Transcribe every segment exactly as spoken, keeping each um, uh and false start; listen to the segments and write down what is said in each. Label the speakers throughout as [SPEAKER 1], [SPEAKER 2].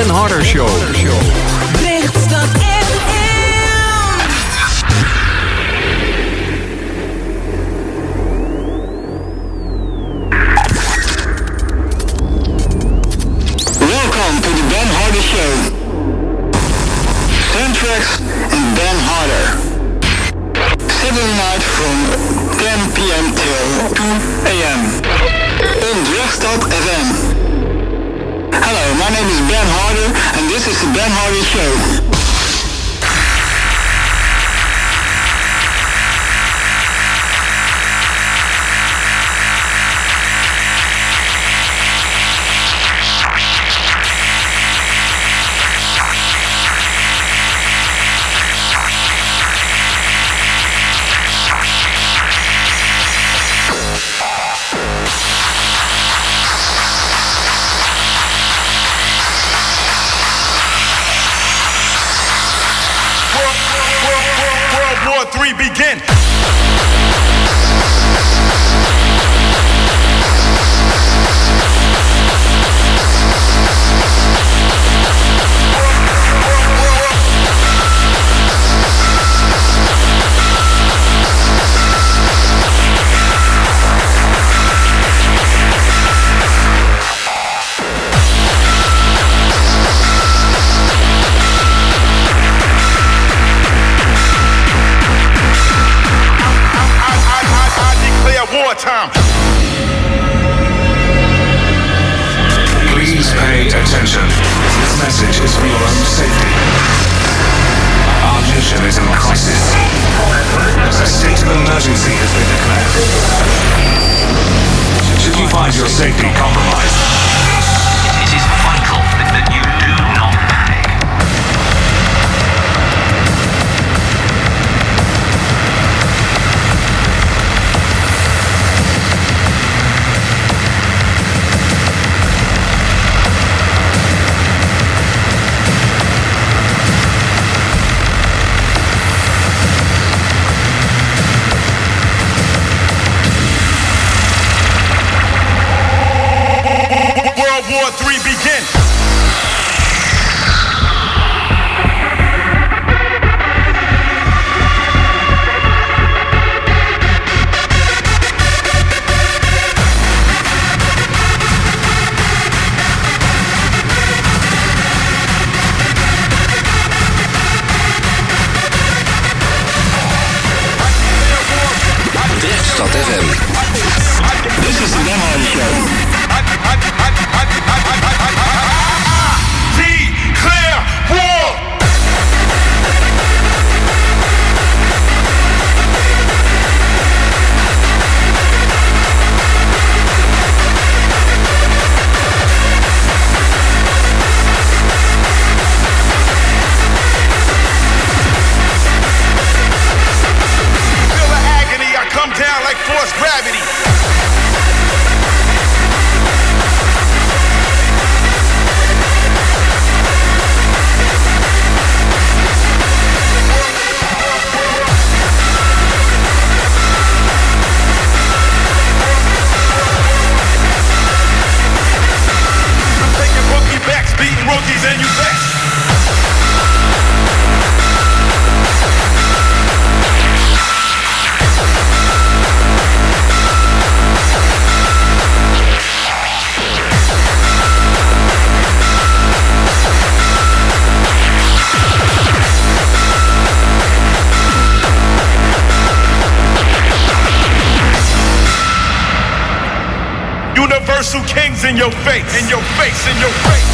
[SPEAKER 1] Harder Show.
[SPEAKER 2] Lichtstad F M.
[SPEAKER 3] Welcome to the Ben Harder Show. Soundtracks and Ben Harder. Saturday night from ten p.m. till two a.m. on Lichtstad F M. Hello, my name is Ben Harder and this is the Ben Harder Show.
[SPEAKER 4] Three begin. Wartime.
[SPEAKER 5] Please pay attention. This message is for your own safety. Our mission is in crisis. A state of emergency has been declared. Should you find your safety compromised, it is vital that you do not panic.
[SPEAKER 4] World War Three begin.
[SPEAKER 1] Lichtstad F M.
[SPEAKER 3] This is the Ben Harder Show.
[SPEAKER 4] Declare war! Feel the agony, I come down like forced gravity. Beating rookies and you best. Universal kings in your face, in your face, in your face.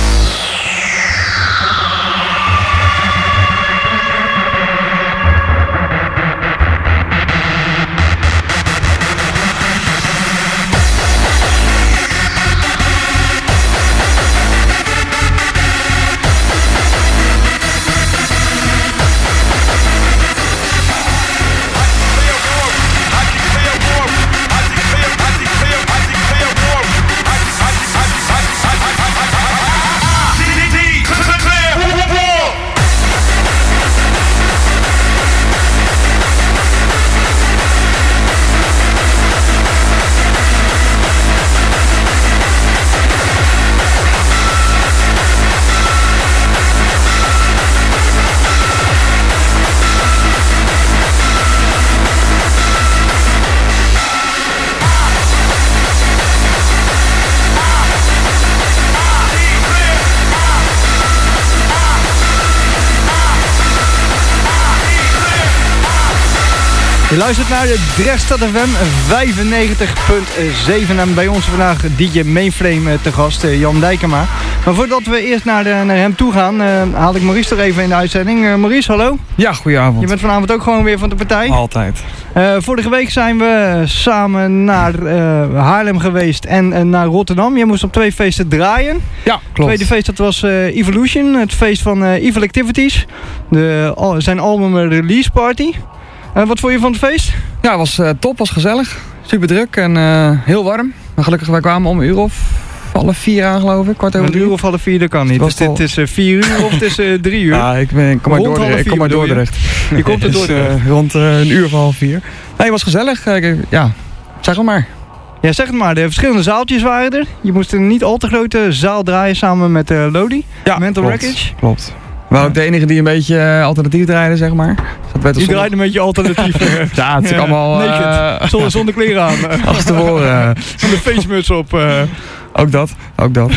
[SPEAKER 1] Je luistert naar de Drechtstad F M vijfennegentig komma zeven en bij ons vandaag D J Mainframe te gast, Jan Dijkema. Maar voordat we eerst naar, de, naar hem toe gaan, uh, haal ik Maurice er even in de uitzending. Uh, Maurice, hallo.
[SPEAKER 6] Ja, goedenavond.
[SPEAKER 1] Je bent vanavond ook gewoon weer van de partij.
[SPEAKER 6] Altijd.
[SPEAKER 1] Uh, vorige week zijn we samen naar uh, Haarlem geweest en uh, naar Rotterdam. Je moest op twee feesten draaien.
[SPEAKER 6] Ja, klopt.
[SPEAKER 1] Het tweede feest dat was uh, Evolution, het feest van uh, Evil Activities. De, al, zijn album release party. Uh, wat vond je van het feest?
[SPEAKER 6] Ja, het was uh, top, was gezellig. Super druk en uh, heel warm. Maar gelukkig, wij kwamen om een uur of half vier aan, geloof ik. Kwart over
[SPEAKER 1] een uur of half vier, dat kan niet. Dus dit al... is uh, vier uur of het is uh, drie uur.
[SPEAKER 6] Ja, ik, ben, ik kom uit Dordrecht. Ik kom uit Dordrecht.
[SPEAKER 1] Je, je komt uit Dordrecht.
[SPEAKER 6] Dus, uh, rond uh, een uur of half vier. Nee, het was gezellig. Uh, ja, zeg het maar.
[SPEAKER 1] Ja, zeg het maar. De verschillende zaaltjes waren er. Je moest een niet al te grote zaal draaien samen met uh, Lodi.
[SPEAKER 6] Ja,
[SPEAKER 1] Mental
[SPEAKER 6] klopt,
[SPEAKER 1] Wreckage.
[SPEAKER 6] Klopt. We waren ook de enige die een beetje uh, alternatief draaide, zeg maar. Dus dat
[SPEAKER 1] die draaide een beetje alternatief.
[SPEAKER 6] Ja, het is ja, allemaal... Uh,
[SPEAKER 1] naked. Zonder, zonder kleren aan.
[SPEAKER 6] Achtervoren. Uh.
[SPEAKER 1] Zonder facemuts op. Uh.
[SPEAKER 6] Ook dat, ook dat.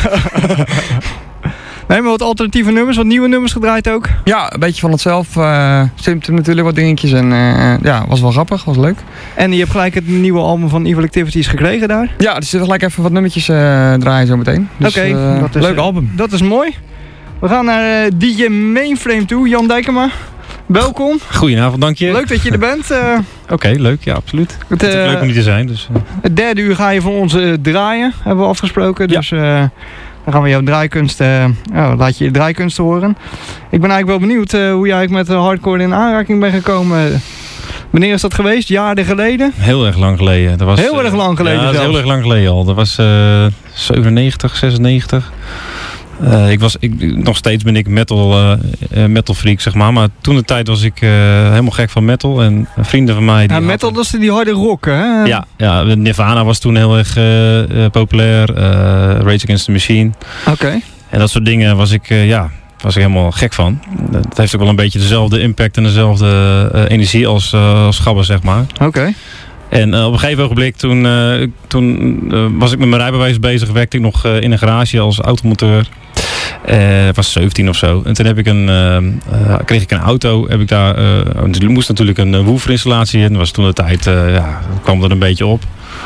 [SPEAKER 1] Nee, maar wat alternatieve nummers, wat nieuwe nummers gedraaid ook?
[SPEAKER 6] Ja, een beetje van hetzelfde. Uh, Symptom natuurlijk, wat dingetjes. En uh, ja, was wel grappig, was leuk.
[SPEAKER 1] En je hebt gelijk het nieuwe album van Evil Activities gekregen daar?
[SPEAKER 6] Ja, dus we gelijk even wat nummertjes uh, draaien zo meteen. Dus,
[SPEAKER 1] Oké,
[SPEAKER 6] okay, uh, leuk album.
[SPEAKER 1] Dat is mooi. We gaan naar uh, D J Mainframe toe, Jan Dijkema. Welkom.
[SPEAKER 7] Goedenavond, dank je.
[SPEAKER 1] Leuk dat je er bent. Uh,
[SPEAKER 7] Oké, okay, leuk, ja, absoluut.
[SPEAKER 1] Het,
[SPEAKER 7] uh, het is leuk om hier te zijn. Dus, uh.
[SPEAKER 1] Het derde uur ga je voor ons uh, draaien, hebben we afgesproken. Ja. Dus uh, dan gaan we jouw draaikunst, uh, oh, laat je je draaikunst horen. Ik ben eigenlijk wel benieuwd uh, hoe jij eigenlijk met uh, hardcore in aanraking bent gekomen. Wanneer is dat geweest? Jaren geleden?
[SPEAKER 7] Heel erg lang geleden. Dat was,
[SPEAKER 1] heel uh, erg lang geleden
[SPEAKER 7] Ja, dat is
[SPEAKER 1] zelfs.
[SPEAKER 7] heel erg lang geleden al. Dat was uh, zevenennegentig, zesennegentig. Uh, ik was, ik, nog steeds ben ik metal, uh, uh, metal freak, zeg maar. Maar toen de tijd was ik uh, helemaal gek van metal. En vrienden van mij... Die
[SPEAKER 1] ja, metal, dat is die harde rock, hè?
[SPEAKER 7] Ja, ja, Nirvana was toen heel erg uh, uh, populair. Uh, Rage Against the Machine.
[SPEAKER 1] Oké. Okay.
[SPEAKER 7] En dat soort dingen was ik, uh, ja, was ik helemaal gek van. Het heeft ook wel een beetje dezelfde impact en dezelfde uh, energie als, uh, als Gabber, zeg maar.
[SPEAKER 1] Oké. Okay.
[SPEAKER 7] En uh, op een gegeven ogenblik, toen, uh, toen uh, was ik met mijn rijbewijs bezig, werkte ik nog uh, in een garage als automonteur. Uh, ik was zeventien of zo. En toen heb ik een, uh, uh, kreeg ik een auto. Heb ik daar, uh, er moest natuurlijk een uh, wooferinstallatie in. Dat was toen de tijd, uh, ja, kwam er een beetje op.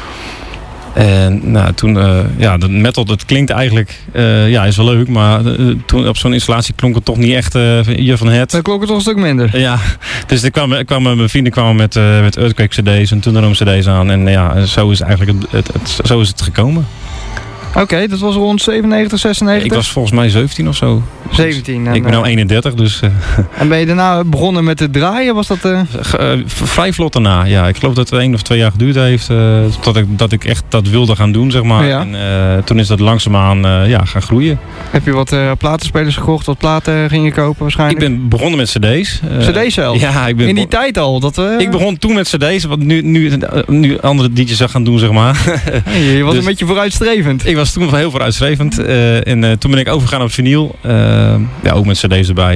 [SPEAKER 7] En nou, toen, uh, ja, de metal, dat klinkt eigenlijk, uh, ja, is wel leuk, maar uh, toen op zo'n installatie klonk het toch niet echt uh, hier van het.
[SPEAKER 1] Dat klonk het toch een stuk minder.
[SPEAKER 7] Ja, dus ik kwam, kwam, mijn vrienden kwamen met, uh, met Earthquake cd's en Thunderdome cd's aan. En ja, zo is eigenlijk het, het, het, zo is het gekomen.
[SPEAKER 1] Oké, okay, dat was rond zevenennegentig, zesennegentig?
[SPEAKER 7] Ik was volgens mij zeventien of zo.
[SPEAKER 1] zeventien. En,
[SPEAKER 7] ik ben nu eenendertig, dus... Uh,
[SPEAKER 1] en ben je daarna begonnen met het draaien? Was dat... Uh...
[SPEAKER 7] Uh, vrij vlot daarna, ja. Ik geloof dat het één of twee jaar geduurd heeft. Uh, dat, ik, dat ik echt dat wilde gaan doen, zeg maar.
[SPEAKER 1] Ja.
[SPEAKER 7] En uh, toen is dat langzaamaan uh, ja, gaan groeien.
[SPEAKER 1] Heb je wat uh, platenspelers gekocht? Wat platen ging je kopen waarschijnlijk?
[SPEAKER 7] Ik ben begonnen met cd's.
[SPEAKER 1] Uh, cd's zelf?
[SPEAKER 7] Ja, ik ben...
[SPEAKER 1] In die tijd al? Dat, uh...
[SPEAKER 7] Ik begon toen met cd's, wat nu, nu, nu andere D J's zou gaan doen, zeg maar.
[SPEAKER 1] Hey, je was dus, een beetje vooruitstrevend.
[SPEAKER 7] Ik was toen heel vooruitstrevend. Uh, en uh, toen ben ik overgegaan op vinyl. Uh, ja, ook met cd's erbij.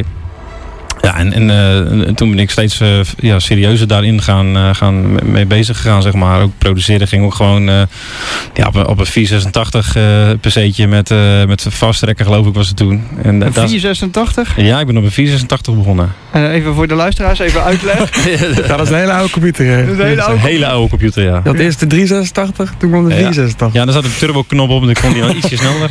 [SPEAKER 7] Ja, en, en uh, toen ben ik steeds uh, ja, serieuzer daarin gaan, uh, gaan mee bezig gegaan, zeg maar. Ook produceren ging ook gewoon uh, ja, op, een, op een vierhonderdzesentachtig uh, P C'tje met, uh, met fast tracker, geloof ik, was het toen. En,
[SPEAKER 1] een vierhonderdzesentachtig?
[SPEAKER 7] Ja, ik ben op een vierhonderdzesentachtig begonnen.
[SPEAKER 1] Uh, even voor de luisteraars, even uitleggen.
[SPEAKER 6] Ja, dat is een hele oude computer.
[SPEAKER 1] Dat is een hele oude,
[SPEAKER 7] een hele oude computer, ja.
[SPEAKER 6] Dat eerst de driehonderdzesentachtig, toen kwam de vierhonderdzesentachtig.
[SPEAKER 7] Ja, daar zat een turbo-knop op en dan kon die dan ietsje sneller.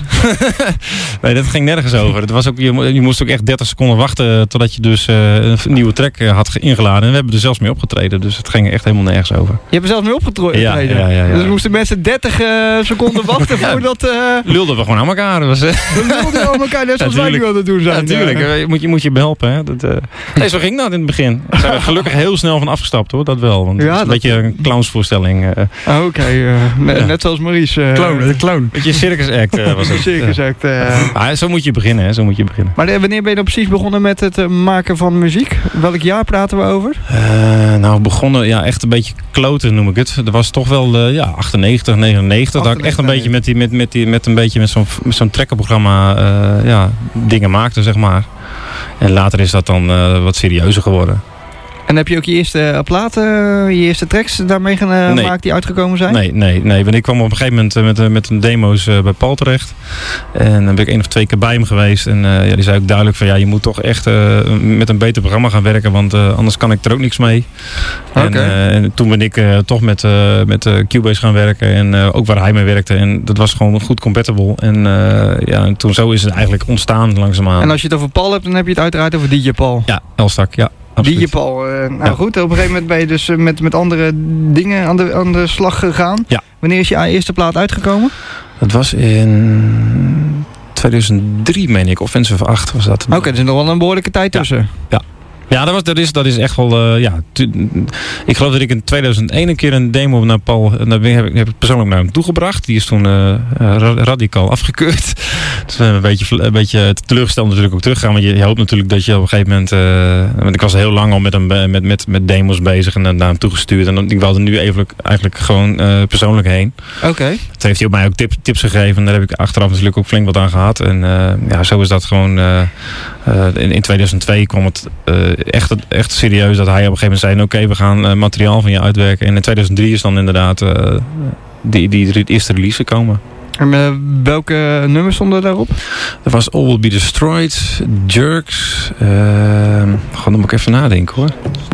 [SPEAKER 7] Nee, dat ging nergens over. Het was ook, je, je moest ook echt dertig seconden wachten totdat je dus uh, een nieuwe track uh, had ingeladen. En we hebben er zelfs mee opgetreden, dus het ging echt helemaal nergens over.
[SPEAKER 1] Je hebt er zelfs mee opgetreden?
[SPEAKER 7] Ja, ja, ja, ja.
[SPEAKER 1] Dus moesten mensen dertig uh, seconden wachten ja, voordat... Uh...
[SPEAKER 7] Lulden we gewoon aan elkaar. Was, uh...
[SPEAKER 1] We lulden aan elkaar, net zoals wij nu aan het doen zijn.
[SPEAKER 7] Natuurlijk, ja, je moet je, moet je behelpen. Hè. Dat, uh... nee, zo ging dat in het begin. Daar zijn we gelukkig heel snel van afgestapt, hoor. Dat wel, want ja, het is een dat... beetje een clownsvoorstelling. Uh...
[SPEAKER 1] Oh, oké, okay, uh, net, ja. net zoals Maurice. Uh...
[SPEAKER 6] Clown, de clown.
[SPEAKER 7] Beetje circus act uh, was het.
[SPEAKER 1] Circus act. Uh...
[SPEAKER 7] Ah, zo moet je beginnen, hè. Zo moet je beginnen.
[SPEAKER 1] Maar uh, wanneer ben je dan precies begonnen met het uh, maken van muziek? Welk jaar praten we over?
[SPEAKER 7] Uh, nou, begonnen, ja, echt een beetje kloten noem ik het. Dat was toch wel, uh, ja, achtennegentig, negenennegentig. Dat ik echt een beetje met, die, met, met, die, met een beetje met zo'n met zo'n trekkerprogramma uh, ja, dingen maakte, zeg maar. En later is dat dan uh, wat serieuzer geworden.
[SPEAKER 1] En heb je ook je eerste platen, je eerste tracks daarmee gemaakt
[SPEAKER 7] Nee.
[SPEAKER 1] die uitgekomen zijn?
[SPEAKER 7] Nee, nee, nee. Want ik kwam op een gegeven moment uh, met, uh, met een demo's uh, bij Paul terecht. En dan ben ik één of twee keer bij hem geweest. En uh, ja, die zei ook duidelijk van ja, je moet toch echt uh, met een beter programma gaan werken. Want uh, anders kan ik er ook niks mee.
[SPEAKER 1] Okay.
[SPEAKER 7] En, uh, en toen ben ik uh, toch met, uh, met uh, Cubase gaan werken. En uh, ook waar hij mee werkte. En dat was gewoon goed compatible. En uh, ja, en toen zo is het eigenlijk ontstaan langzaamaan.
[SPEAKER 1] En als je het over Paul hebt, dan heb je het uiteraard over D J Paul.
[SPEAKER 7] Ja, Elstak, ja.
[SPEAKER 1] D J Paul, uh, nou
[SPEAKER 7] Ja.
[SPEAKER 1] goed, op een gegeven moment ben je dus uh, met, met andere dingen aan de, aan de slag gegaan.
[SPEAKER 7] Ja.
[SPEAKER 1] Wanneer is je eerste plaat uitgekomen?
[SPEAKER 7] Dat was in tweeduizend drie, meen ik. Offensive acht was dat.
[SPEAKER 1] Oké, okay, er is nog wel een behoorlijke tijd
[SPEAKER 7] Ja.
[SPEAKER 1] tussen.
[SPEAKER 7] Ja, dat, was, dat, is, dat is echt wel... Uh, ja, tu- ik geloof dat ik in tweeduizend één een keer een demo naar Paul... En daar heb ik, heb ik persoonlijk naar hem toegebracht. Die is toen uh, ra- radicaal afgekeurd. Dus we hebben een beetje, een beetje teleurgesteld natuurlijk ook teruggaan. Want je, je hoopt natuurlijk dat je op een gegeven moment... Uh, want ik was heel lang al met, hem, met, met, met demos bezig en naar hem toegestuurd. En dan, ik wilde nu even, eigenlijk gewoon uh, persoonlijk heen.
[SPEAKER 1] Oké. Okay.
[SPEAKER 7] Toen heeft hij op mij ook tip, tips gegeven. En daar heb ik achteraf natuurlijk ook flink wat aan gehad. En uh, ja, zo is dat gewoon... Uh, uh, in, in tweeduizend twee kwam het... Uh, Echt, echt serieus dat hij op een gegeven moment zei... oké, okay, we gaan uh, materiaal van je uitwerken. En in tweeduizend drie is dan inderdaad uh, die, die, die eerste release gekomen.
[SPEAKER 1] En uh, welke nummers stonden daarop?
[SPEAKER 7] Er was All Will Be Destroyed, Jerks. Uh, God, dan moet ik even nadenken hoor.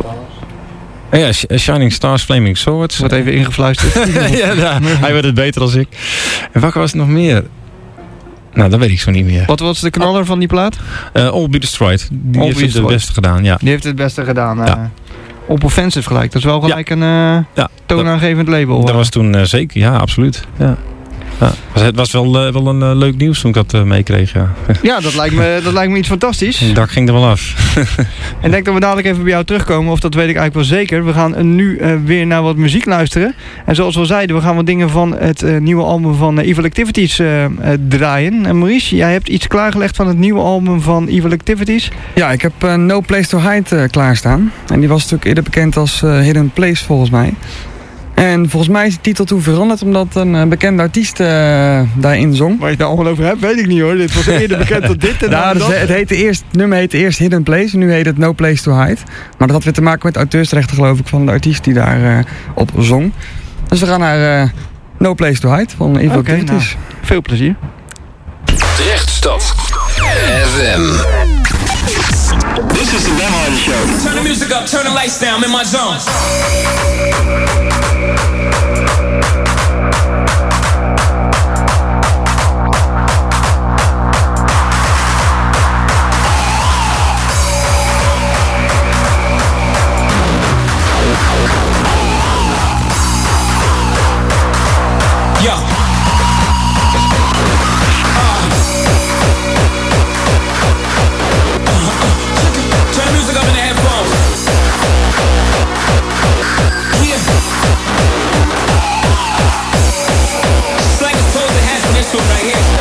[SPEAKER 7] Uh, ja, Shining Stars, Flaming Swords.
[SPEAKER 1] Wordt even ingefluisterd.
[SPEAKER 7] ja, nou, hij werd het beter dan ik. En welke was het nog meer? Nou, dat weet ik zo niet meer.
[SPEAKER 1] Wat was de knaller van die plaat?
[SPEAKER 7] Uh, All Be Destroyed. Die
[SPEAKER 1] All
[SPEAKER 7] heeft
[SPEAKER 1] Be
[SPEAKER 7] het het beste gedaan, ja.
[SPEAKER 1] Die heeft het beste gedaan. Uh,
[SPEAKER 7] Ja.
[SPEAKER 1] Op Offensive gelijk. Dat is wel gelijk ja. een uh,
[SPEAKER 7] ja,
[SPEAKER 1] toonaangevend label.
[SPEAKER 7] Dat
[SPEAKER 1] uh.
[SPEAKER 7] was toen uh, zeker, ja, absoluut. Ja. Ja, het was wel, uh, wel een uh, leuk nieuws toen ik dat uh, meekreeg. Ja.
[SPEAKER 1] ja, dat lijkt me, dat lijkt me iets fantastisch.
[SPEAKER 7] Het dak ging er wel af.
[SPEAKER 1] En ik denk dat we dadelijk even bij jou terugkomen, of dat weet ik eigenlijk wel zeker. We gaan uh, nu uh, weer naar wat muziek luisteren. En zoals we al zeiden, we gaan wat dingen van het uh, nieuwe album van uh, Evil Activities uh, uh, draaien. En Maurice, jij hebt iets klaargelegd van het nieuwe album van Evil Activities.
[SPEAKER 6] Ja, ik heb uh, No Place to Hide uh, klaarstaan. En die was natuurlijk eerder bekend als uh, Hidden Place volgens mij. En volgens mij is de titel toen veranderd omdat een uh, bekende artiest uh, daarin zong.
[SPEAKER 1] Waar je het nou allemaal over hebt, weet ik niet hoor. Dit was eerder bekend dan dit en
[SPEAKER 6] nou,
[SPEAKER 1] dan
[SPEAKER 6] dus
[SPEAKER 1] dat.
[SPEAKER 6] Het, heette eerst, het nummer heette eerst Hidden Place en nu heet het No Place to Hide. Maar dat had weer te maken met auteursrechten geloof ik van de artiest die daar uh, op zong. Dus we gaan naar uh, No Place to Hide van Evil
[SPEAKER 1] okay,
[SPEAKER 6] Activities.
[SPEAKER 1] Nou, veel plezier.
[SPEAKER 8] Drechtstad F M.
[SPEAKER 3] This is the Ben Hardy Show.
[SPEAKER 2] Turn the music up, turn the lights down, I'm in my zone. Yeah. Turn the music up in the headphones. Yeah. Slang is told it has this one right here.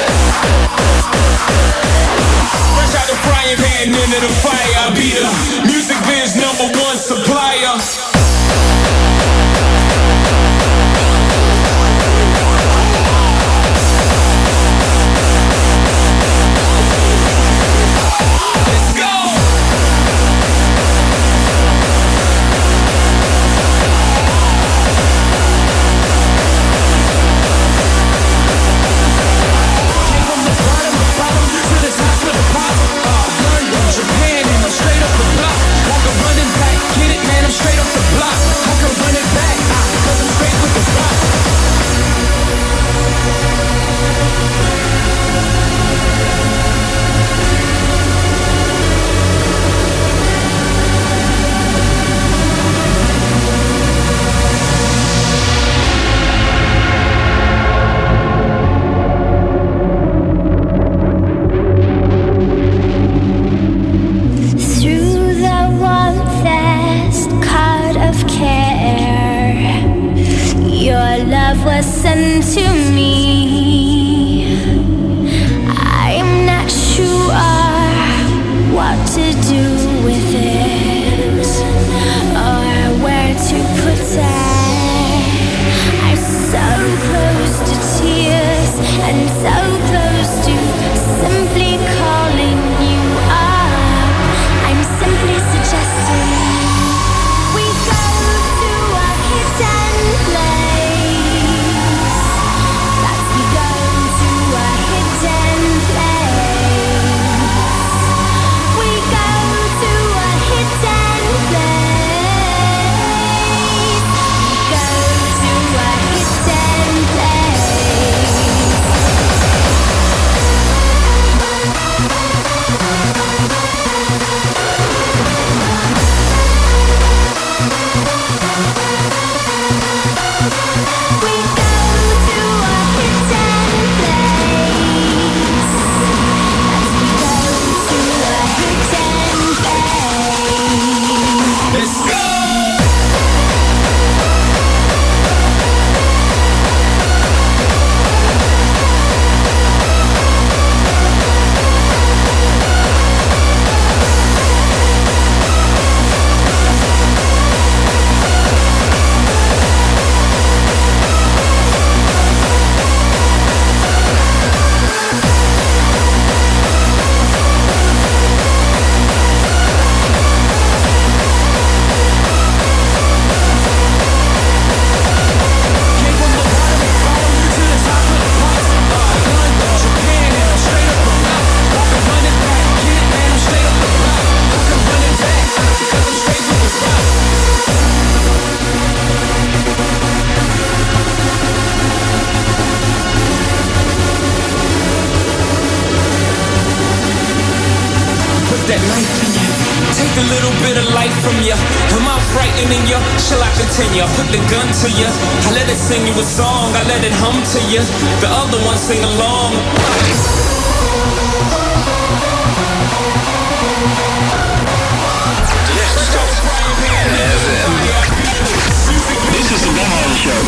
[SPEAKER 2] Fresh out the frying pan into the fire, I be the music biz number one supplier. Japan and I'm straight up the block. that knife in you. Take a little bit of life from you. Am I frightening you? Shall I continue? I put the gun to you. I let it sing you a song. I let it hum to you. The other one sing along.
[SPEAKER 3] This is the Ben Harder Show.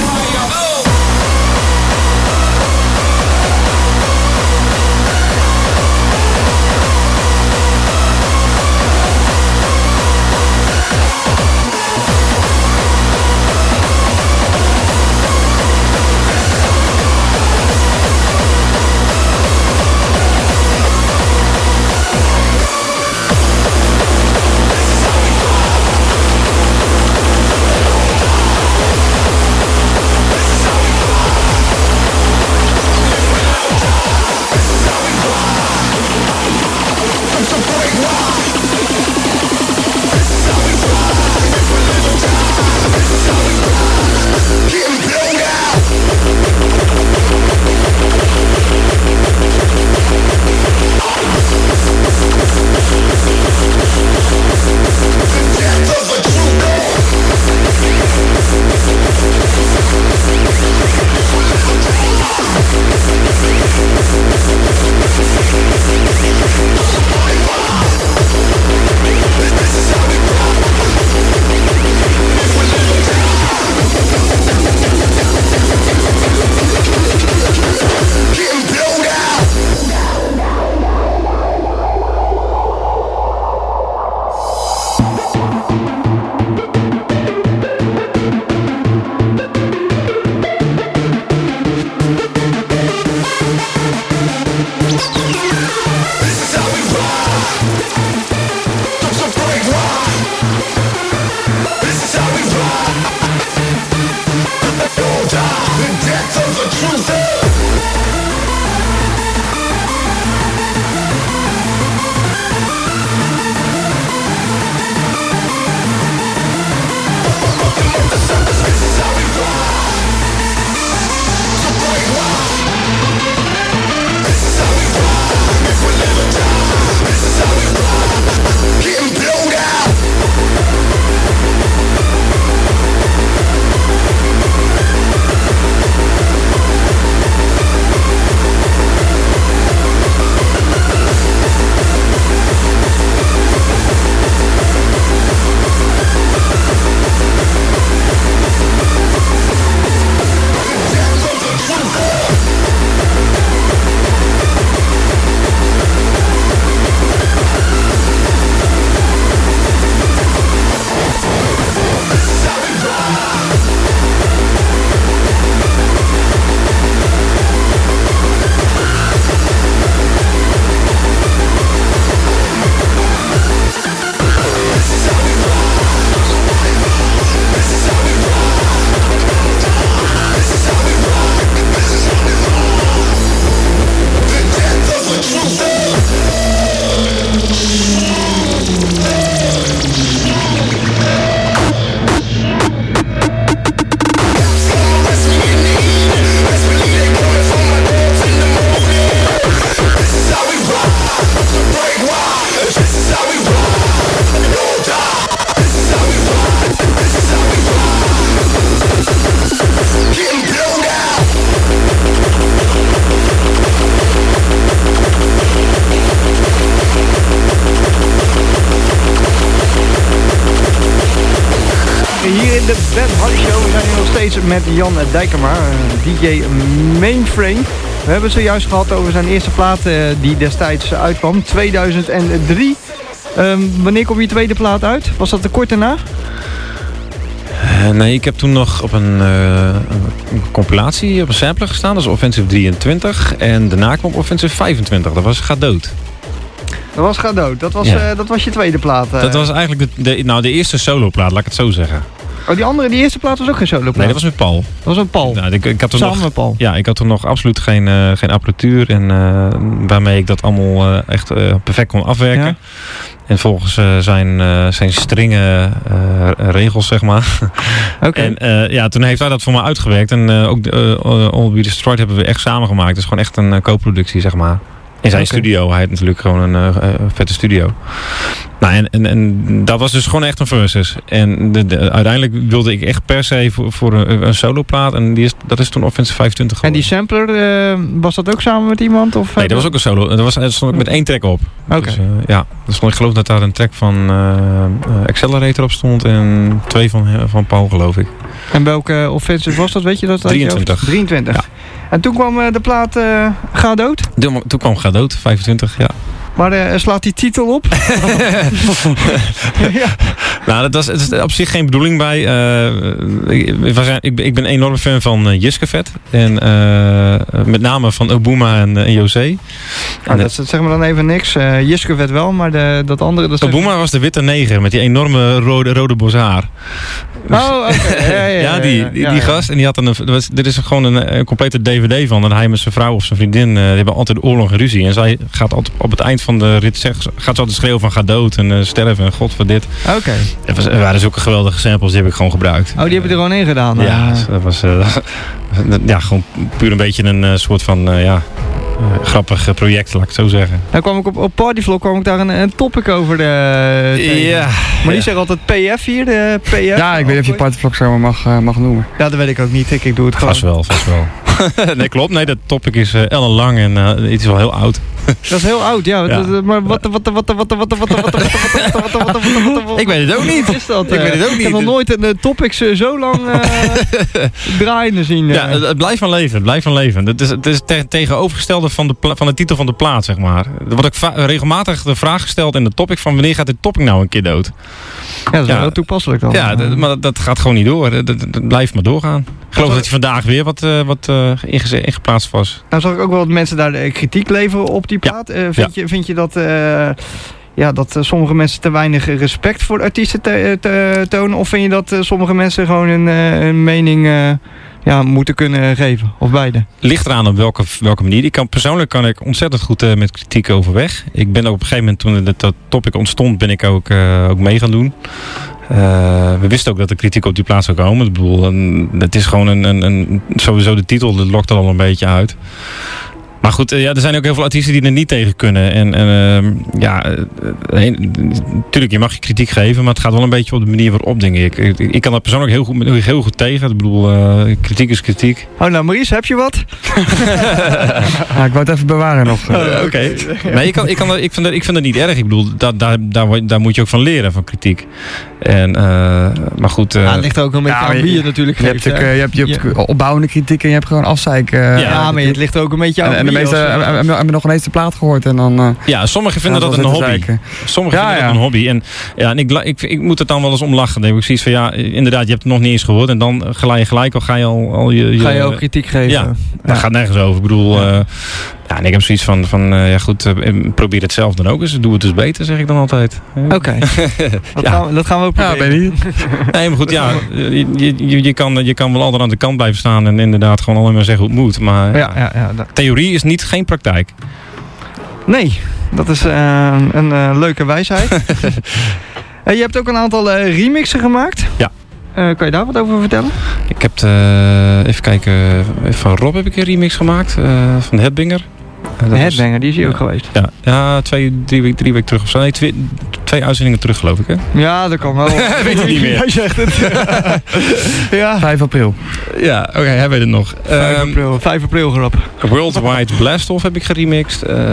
[SPEAKER 1] De Ben Harder Show. We zijn hier nog steeds met Jan Dijkema, D J Mainframe. We hebben het zojuist gehad over zijn eerste plaat uh, die destijds uitkwam, tweeduizend drie. Um, wanneer kwam je tweede plaat uit? Was dat de kort daarna?
[SPEAKER 7] Uh, nee, ik heb toen nog op een, uh, een compilatie op een sampler gestaan. Dat is Offensive drieëntwintig. En daarna kwam Offensive vijfentwintig. Dat was Ga Dood.
[SPEAKER 1] Dat was Ga Dood. Dat was, ja. uh, dat was je tweede plaat. Uh.
[SPEAKER 7] Dat was eigenlijk de, de, nou, de eerste soloplaat, laat ik het zo zeggen.
[SPEAKER 1] Oh, die andere, die eerste plaat was ook geen soloplaat?
[SPEAKER 7] Nee, dat was met Paul. Dat
[SPEAKER 1] was met Paul?
[SPEAKER 7] Nou, ik, ik had toen
[SPEAKER 1] Samen
[SPEAKER 7] nog,
[SPEAKER 1] met Paul?
[SPEAKER 7] Ja, ik had toen nog absoluut geen, uh, geen apparatuur. En uh, waarmee ik dat allemaal uh, echt uh, perfect kon afwerken. Ja. En volgens uh, zijn, uh, zijn strenge uh, regels, zeg maar. Oké. Okay. En uh, ja, toen heeft hij dat voor me uitgewerkt. En uh, ook uh, All Be Destroyed hebben we echt samen gemaakt. Het is gewoon echt een uh, co-productie, zeg maar. In zijn
[SPEAKER 1] Okay.
[SPEAKER 7] studio. Hij had natuurlijk gewoon een uh, uh, vette studio. Nou, en, en, en dat was dus gewoon echt een versus. En de, de, uiteindelijk wilde ik echt per se voor, voor een, een soloplaat. En die is, dat is toen Offensive vijfentwintig
[SPEAKER 1] En
[SPEAKER 7] geworden.
[SPEAKER 1] die sampler, uh, was dat ook samen met iemand? Of,
[SPEAKER 7] Nee, dat was ook een solo. Dat was, daar stond ik met één track op.
[SPEAKER 1] Oké.
[SPEAKER 7] Dus, uh, ja, er stond, ik geloof dat daar een track van uh, uh, Accelerator op stond. En twee van, uh, van Paul, geloof ik.
[SPEAKER 1] En welke Offensive was dat? Weet je dat?
[SPEAKER 7] drieëntwintig.
[SPEAKER 1] drieëntwintig.
[SPEAKER 7] Ja.
[SPEAKER 1] En toen kwam uh, de plaat uh, Ga Dood.
[SPEAKER 7] De, toen kwam Ga Dood, vijfentwintig, ja.
[SPEAKER 1] Maar uh, slaat die titel op? Ja.
[SPEAKER 7] Nou, dat was, het is op zich geen bedoeling bij. Uh, ik, ik, ik ben een enorme fan van uh, Jiske-Vet. En uh, met name van Obuma en, uh, en José.
[SPEAKER 1] Nou, dat zeg maar dan even niks. Uh, Jiske-Vet wel, maar de, dat andere... Dat
[SPEAKER 7] Obuma was de witte neger met die enorme rode, rode boshaar. Dus,
[SPEAKER 1] oh, oké. Okay. Ja, ja, ja,
[SPEAKER 7] ja, die, die, die ja, gast. En die had een, er was, dit is gewoon een, een complete D V D van. En hij met zijn vrouw of zijn vriendin, uh, die hebben altijd oorlog en ruzie. En zij gaat altijd op het eind van de rit zeg, gaat ze altijd schreeuwen van ga dood en uh, sterven en god voor dit.
[SPEAKER 1] Oké. Okay.
[SPEAKER 7] Er, was, er waren zulke geweldige samples, die heb ik gewoon gebruikt.
[SPEAKER 1] Oh, die heb je er gewoon in gedaan?
[SPEAKER 7] Uh, ja, dat was uh, ja, gewoon puur een beetje een uh, soort van uh, ja, uh, grappig project, laat ik het zo zeggen.
[SPEAKER 1] Nou kwam ik op, op Partyvlog kwam ik daar een, een topic over de
[SPEAKER 7] ja.
[SPEAKER 1] Maar die ja. zeggen altijd P F hier, de P F.
[SPEAKER 6] Ja, ik weet niet of je Partyvlog zo mag, uh, mag noemen.
[SPEAKER 1] Ja, dat weet ik ook niet. Ik, ik doe het gewoon.
[SPEAKER 7] Vast wel, vast wel. Nee, klopt. Nee, dat topic is uh, ellenlang en uh, het is wel heel oud.
[SPEAKER 1] Dat is heel oud, ja. ja. Maar wat, wat, wat, wat, wat, wat, wat, wat, wat, wat, wat, wat, wat,
[SPEAKER 7] ik weet het ook niet.
[SPEAKER 1] Is dat,
[SPEAKER 7] ik weet het ook niet.
[SPEAKER 1] Ik heb nog nooit een topic zo lang uh, draaien zien. Uh.
[SPEAKER 7] Ja, het, het blijft van leven. Het blijft van leven. Het is het is te, tegenovergestelde van de, van de titel van de plaat, zeg maar. Er wordt ook va- regelmatig de vraag gesteld in de topic van wanneer gaat dit topic nou een keer dood?
[SPEAKER 1] Ja, dat is ja. wel heel toepasselijk dan.
[SPEAKER 7] Ja, d- maar dat, dat gaat gewoon niet door. Dat, dat, dat blijft maar doorgaan. Ik geloof dat hij vandaag weer wat, uh, wat uh, ingeze- ingeplaatst was.
[SPEAKER 1] Nou zag ik ook wel dat mensen daar de kritiek leveren op die plaat. Ja. Uh, vind, ja. je, vind je dat... Uh, Ja, dat uh, sommige mensen te weinig respect voor artiesten te, te, tonen? Of vind je dat uh, sommige mensen gewoon een, uh, een mening uh, ja, moeten kunnen geven? Of beide?
[SPEAKER 7] Ligt eraan op welke, welke manier. Ik kan, persoonlijk kan ik ontzettend goed uh, met kritiek overweg. Ik ben ook op een gegeven moment, toen dat, dat topic ontstond, ben ik ook, uh, ook mee gaan doen. Uh, we wisten ook dat er kritiek op die plaats zou komen. Ik bedoel, een, het is gewoon een, een, een... Sowieso de titel, dat lokt er al een beetje uit. Maar goed, ja, er zijn ook heel veel artiesten die er niet tegen kunnen. En, en uh, ja, natuurlijk, je mag je kritiek geven, maar het gaat wel een beetje op de manier waarop, denk ik. Ik, ik kan dat persoonlijk heel goed, heel goed tegen. Ik bedoel, uh, kritiek is kritiek.
[SPEAKER 1] Oh, nou Maurice, heb je wat?
[SPEAKER 6] Ja, ik wou het even bewaren nog.
[SPEAKER 7] Uh, Oké. Okay. Nee, ik, kan, ik, kan, ik, vind dat, ik vind dat niet erg. Ik bedoel, daar, daar, daar, daar moet je ook van leren, van kritiek. En, uh, maar goed... Uh,
[SPEAKER 1] ja, het ligt ook een beetje ja, aan wie je natuurlijk
[SPEAKER 6] je
[SPEAKER 1] geeft.
[SPEAKER 6] Hebt, uh, je hebt, je hebt ja. opbouwende kritiek en je hebt gewoon afzeik. Uh,
[SPEAKER 1] ja, ja, maar het ligt ook een beetje aan
[SPEAKER 6] en, en de meeste hebben, hebben nog ineens de plaat gehoord. En dan, uh,
[SPEAKER 7] ja, sommigen vinden dat, dat een hobby. Zeiken. Sommigen ja, vinden ja. dat een hobby. En, ja, en ik, ik, ik moet het dan wel eens om lachen. Dan heb ik zoiets van, ja, inderdaad, je hebt het nog niet eens gehoord. En dan ga je gelijk al, ga je al, al je, je...
[SPEAKER 1] Ga je ook kritiek geven.
[SPEAKER 7] Ja,
[SPEAKER 1] ja.
[SPEAKER 7] dat gaat nergens over. Ik bedoel... Uh, Ja, en ik heb zoiets van, van uh, ja goed, uh, probeer het zelf dan ook eens. Doe het dus beter, zeg ik dan altijd.
[SPEAKER 1] Oké, okay. dat, ja. dat gaan we ook proberen.
[SPEAKER 6] Ja,
[SPEAKER 7] nee, maar goed, ja, je, je, je, kan, je kan wel altijd aan de kant blijven staan en inderdaad gewoon alleen maar zeggen hoe het moet. Maar
[SPEAKER 1] ja, ja, ja, dat...
[SPEAKER 7] theorie is niet geen praktijk.
[SPEAKER 1] Nee, dat is uh, een uh, leuke wijsheid. uh, je hebt ook een aantal uh, remixen gemaakt.
[SPEAKER 7] Ja.
[SPEAKER 1] Uh, kan je daar wat over vertellen?
[SPEAKER 7] Ik heb, uh, even kijken, van Rob heb ik een remix gemaakt, uh, van de Headbanger.
[SPEAKER 1] Uh, de Headbanger, was, die is hier
[SPEAKER 7] ja,
[SPEAKER 1] ook geweest.
[SPEAKER 7] Ja, ja twee, drie, drie, drie weken terug of zo. Nee, twee, twee uitzendingen terug geloof ik, hè?
[SPEAKER 1] Ja, dat kan wel.
[SPEAKER 7] Weet ik niet meer.
[SPEAKER 1] Hij zegt het. Ja.
[SPEAKER 6] vijf april.
[SPEAKER 7] Ja, oké, okay, hij weet het nog.
[SPEAKER 1] vijf april, vijf april grap.
[SPEAKER 7] Worldwide Blast-Off heb ik geremixed. Uh,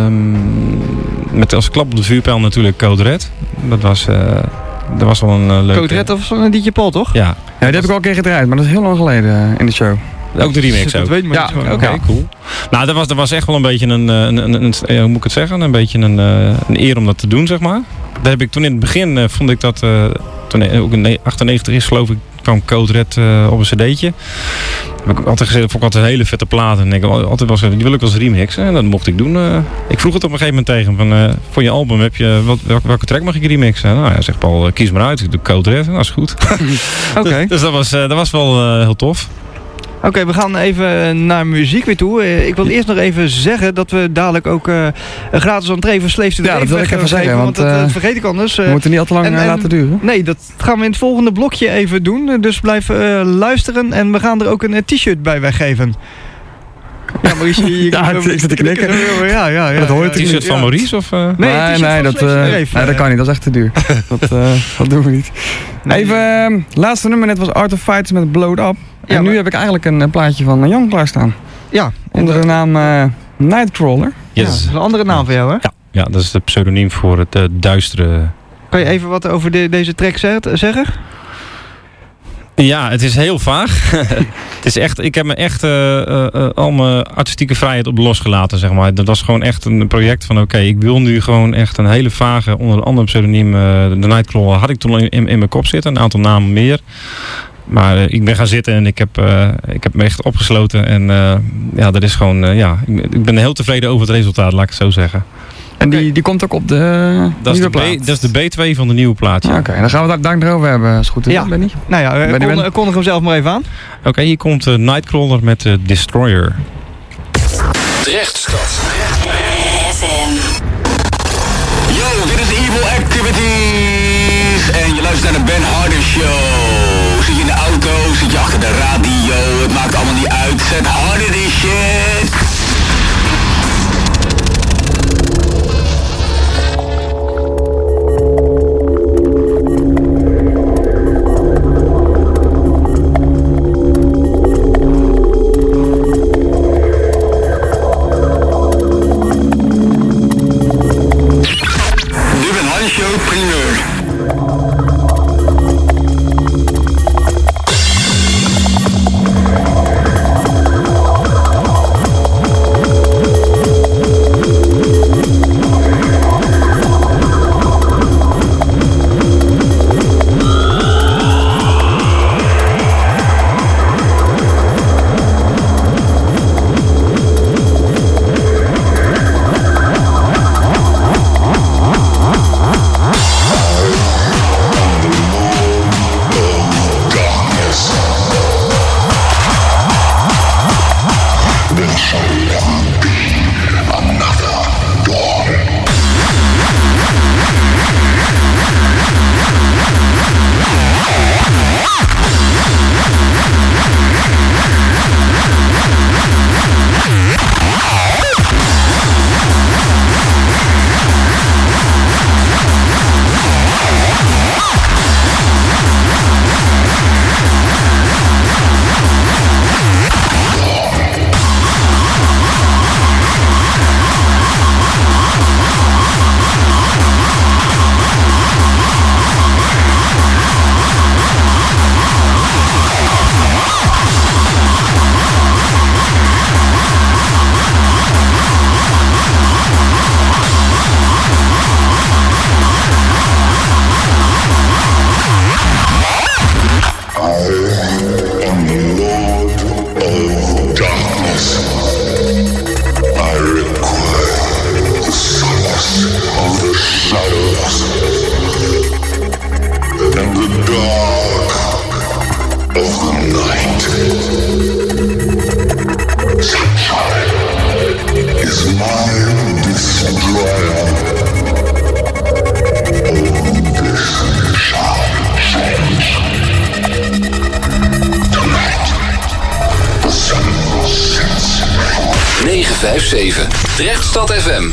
[SPEAKER 7] met als klap op de vuurpijl natuurlijk Code Red. Dat was... Uh, Dat was wel een uh, leuke...
[SPEAKER 1] Code Red of een D J Paul, toch?
[SPEAKER 7] Ja.
[SPEAKER 6] Ja, die heb ik al een keer gedraaid, maar dat is heel lang geleden uh, in de show.
[SPEAKER 7] Ook de remix ook?
[SPEAKER 1] Weet
[SPEAKER 7] ja, oké, okay, ja. Cool. Nou, dat was, dat was echt wel een beetje een, een, een, een, een hoe moet ik het zeggen, een beetje een, een eer om dat te doen, zeg maar. Daar heb ik toen in het begin, uh, vond ik dat, uh, toen ook in achtennegentig is geloof ik, kwam Code Red uh, op een cd'tje. Heb ik altijd gezegd, vond ik altijd een hele vette plaat. En ik altijd was, die wil ik als remixen. En dat mocht ik doen. Uh, ik vroeg het op een gegeven moment tegen van, uh, voor je album heb je, wat, welke, welke track mag ik remixen? Nou ja, zegt Paul, uh, kies maar uit. Ik doe Code Red. Nou, dat is goed.
[SPEAKER 1] Oké. Okay.
[SPEAKER 7] Dus dat was, uh, dat was wel uh, heel tof.
[SPEAKER 1] Oké, okay, we gaan even naar muziek weer toe. Uh, ik wil eerst nog even zeggen dat we dadelijk ook uh, een gratis entree voor Slaves to the
[SPEAKER 6] Ja, dat wil ik even zeggen,
[SPEAKER 1] want, want dat, uh, dat vergeet ik anders. Uh,
[SPEAKER 6] we moeten niet al te lang en, en, laten duren.
[SPEAKER 1] Nee, dat gaan we in het volgende blokje even doen. Dus blijf uh, luisteren en we gaan er ook een uh, t-shirt bij weggeven. Ja, Maurice, je, je,
[SPEAKER 6] Ja, ik zit te knikken.
[SPEAKER 1] Ja, ja, ja.
[SPEAKER 6] Dat hoort
[SPEAKER 7] T-shirt
[SPEAKER 6] niet.
[SPEAKER 7] van Maurice? Of, uh?
[SPEAKER 1] Nee,
[SPEAKER 6] Nee,
[SPEAKER 1] het
[SPEAKER 6] nee,
[SPEAKER 1] nee,
[SPEAKER 6] dat, uh, nee, dat kan niet. Dat is echt te duur. dat, uh, dat doen we niet.
[SPEAKER 1] Nee.
[SPEAKER 6] Even, uh, laatste nummer net was Art of Fights met Blowed Up. En
[SPEAKER 1] Ja,
[SPEAKER 6] nu
[SPEAKER 1] maar...
[SPEAKER 6] heb ik eigenlijk een, een plaatje van Jan klaarstaan.
[SPEAKER 1] Ja.
[SPEAKER 6] Onder de naam uh, Nightcrawler.
[SPEAKER 1] Ja,
[SPEAKER 7] Yes.
[SPEAKER 1] dat is een andere naam voor jou, hè?
[SPEAKER 7] Ja, ja, dat is de pseudoniem voor het uh, duistere...
[SPEAKER 1] Kan je even wat over de, deze track zeggen?
[SPEAKER 7] Ja, het is heel vaag. Het is echt, ik heb me echt uh, uh, uh, al mijn artistieke vrijheid op losgelaten, zeg maar. Dat was gewoon echt een project van, oké, okay, ik wil nu gewoon echt een hele vage, onder een ander pseudoniem, uh, de Nightcrawler had ik toen in, in, in mijn kop zitten, een aantal namen meer. Maar uh, ik ben gaan zitten en ik heb, uh, ik heb me echt opgesloten. En uh, ja, dat is gewoon, uh, ja, ik, ik ben heel tevreden over het resultaat, laat ik het zo zeggen.
[SPEAKER 6] En die, die komt ook op de
[SPEAKER 7] dat is
[SPEAKER 6] nieuwe
[SPEAKER 7] de,
[SPEAKER 6] plaat?
[SPEAKER 7] B, dat is de B twee van de nieuwe plaat.
[SPEAKER 6] Ja. Oké, okay, dan gaan we het daar erover hebben, als het goed is,
[SPEAKER 1] ja.
[SPEAKER 6] Benny.
[SPEAKER 1] Nou ja, uh, kon, kon ik hem zelf maar even aan.
[SPEAKER 7] Oké, okay, hier komt uh, Nightcrawler met uh, Destroyer.
[SPEAKER 8] Drechtstad.
[SPEAKER 3] F M. Yo, dit is Evil Activities. En je luistert naar de Ben Harder Show. Zit je in de auto, zit je achter de radio. Het maakt allemaal niet uit. Zet harder die shit.
[SPEAKER 8] negen vijf zeven. Drechtstad F M.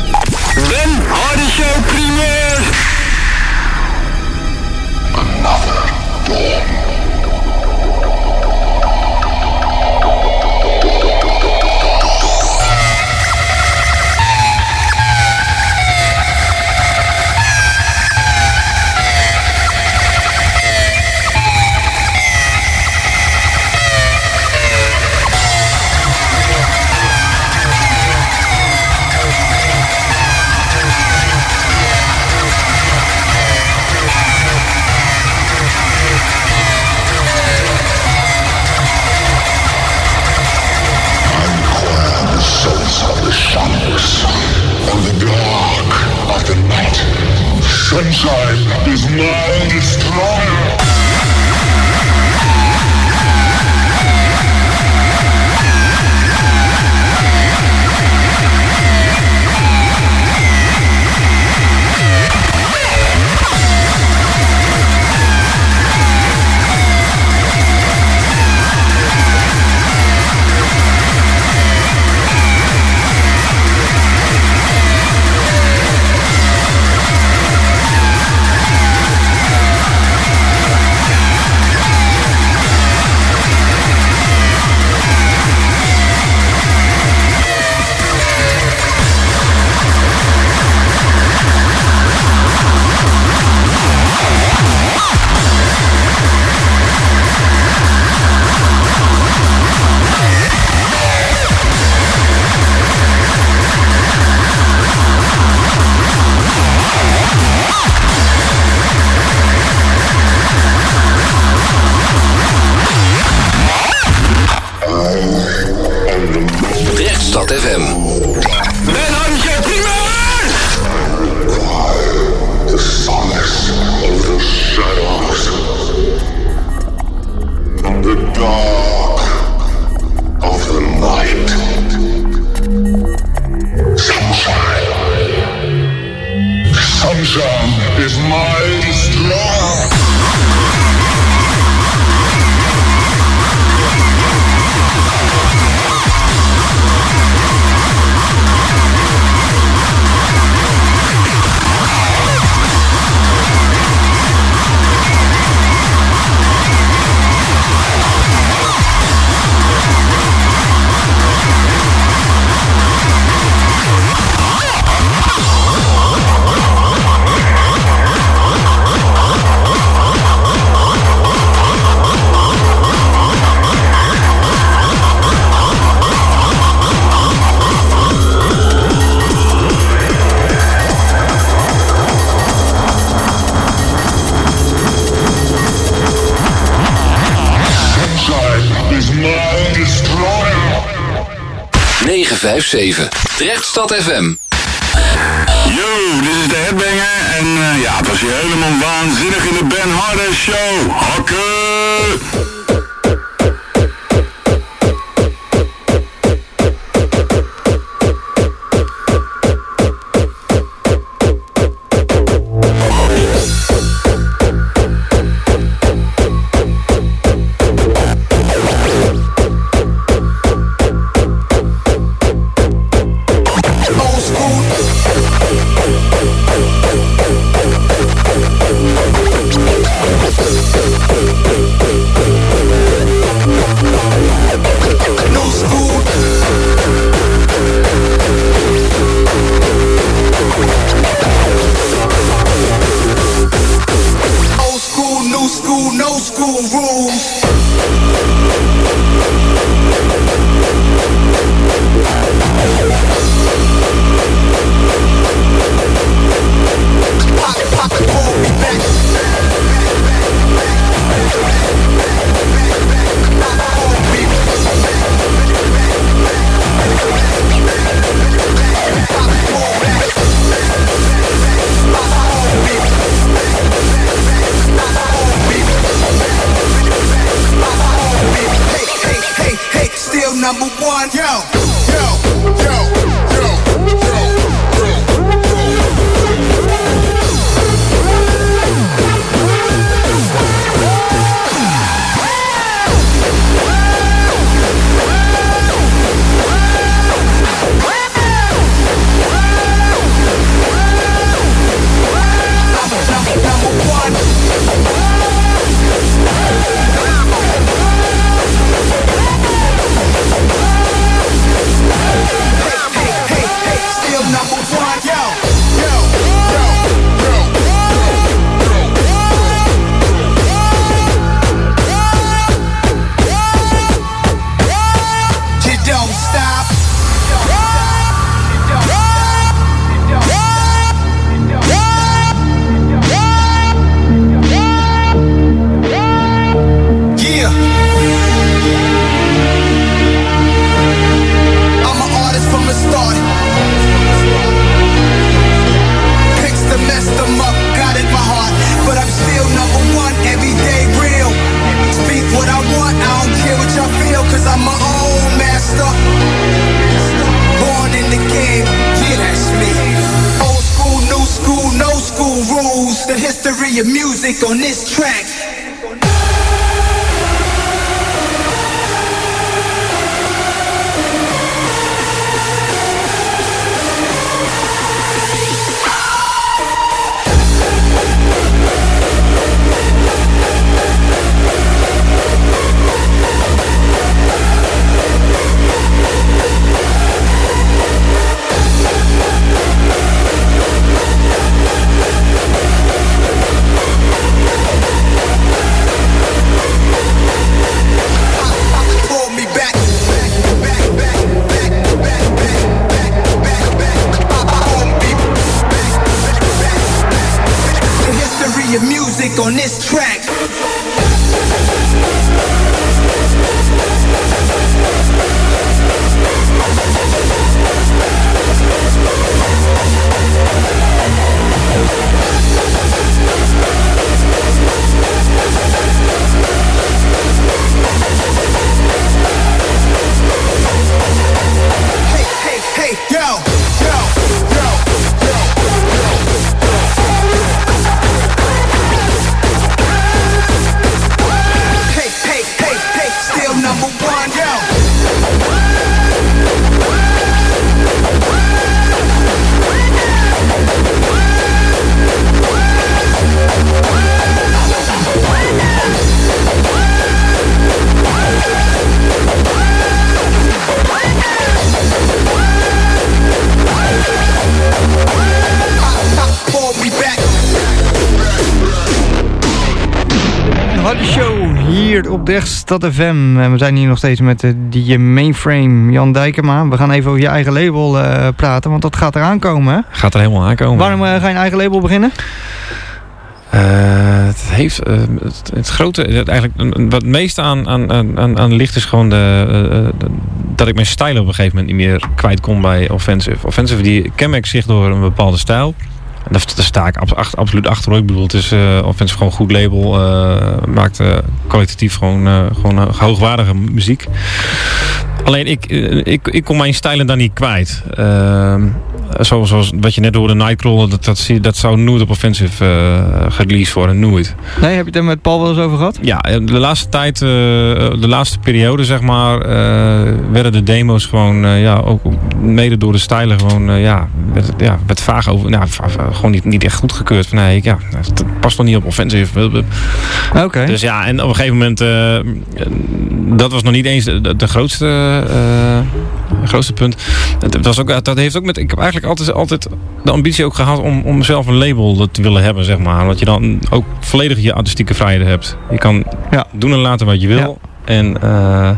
[SPEAKER 3] Ben Harder Show Premier. Another dawn. Sunshine is my destroyer.
[SPEAKER 8] vijf zeven. Drechtstad F M.
[SPEAKER 3] Yo, dit is de Headbanger en uh, ja, het was hier helemaal waanzinnig in de Ben Harder Show. Hakken!
[SPEAKER 9] On this track. On this track. Hey, hey, hey, yo, yo, yo, yo, yo. Number one, yo.
[SPEAKER 1] Harde show hier op Drechtstad F M. En we zijn hier nog steeds met de D J Mainframe, Jan Dijkema. We gaan even over je eigen label uh, praten, want dat gaat eraan komen. Hè?
[SPEAKER 7] Gaat er helemaal aankomen.
[SPEAKER 1] Waarom uh, ga je een eigen label beginnen?
[SPEAKER 7] Uh, het heeft uh, het, het grote, het eigenlijk wat het meeste aan, aan, aan, aan ligt is gewoon de, uh, de, dat ik mijn stijl op een gegeven moment niet meer kwijt kon bij Offensive. Offensive die kenmerkt zich door een bepaalde stijl. En daar, daar sta ik ab, ach, absoluut achter. Ik bedoel, het is uh, Offensive gewoon een goed label. Uh, maakt uh, kwalitatief gewoon, uh, gewoon uh, hoogwaardige muziek. Alleen ik, ik, ik kon mijn stijlen daar niet kwijt. Uh, zoals, zoals wat je net hoorde, Nightcrawler, dat, dat, dat zou nooit op Offensive uh, gereleased worden, nooit.
[SPEAKER 1] Nee, heb je het er met Paul wel eens over gehad?
[SPEAKER 7] Ja, de laatste tijd, uh, de laatste periode zeg maar, uh, werden de demo's gewoon, uh, ja, ook mede door de stijlen gewoon, uh, ja, werd, ja, werd vaag over, nou, gewoon niet, niet echt goedgekeurd. Van, nee, ja, dat past toch niet op Offensive.
[SPEAKER 1] Oké. Okay.
[SPEAKER 7] Dus ja, en op een gegeven moment, uh, dat was nog niet eens de, de grootste... Uh, grootste punt. Dat, was ook, dat heeft ook met. Ik heb eigenlijk altijd, altijd de ambitie ook gehad om, om zelf een label te willen hebben, zeg maar. Dat je dan ook volledig je artistieke vrijheid hebt. Je kan ja. doen en laten wat je wil. Ja. En uh,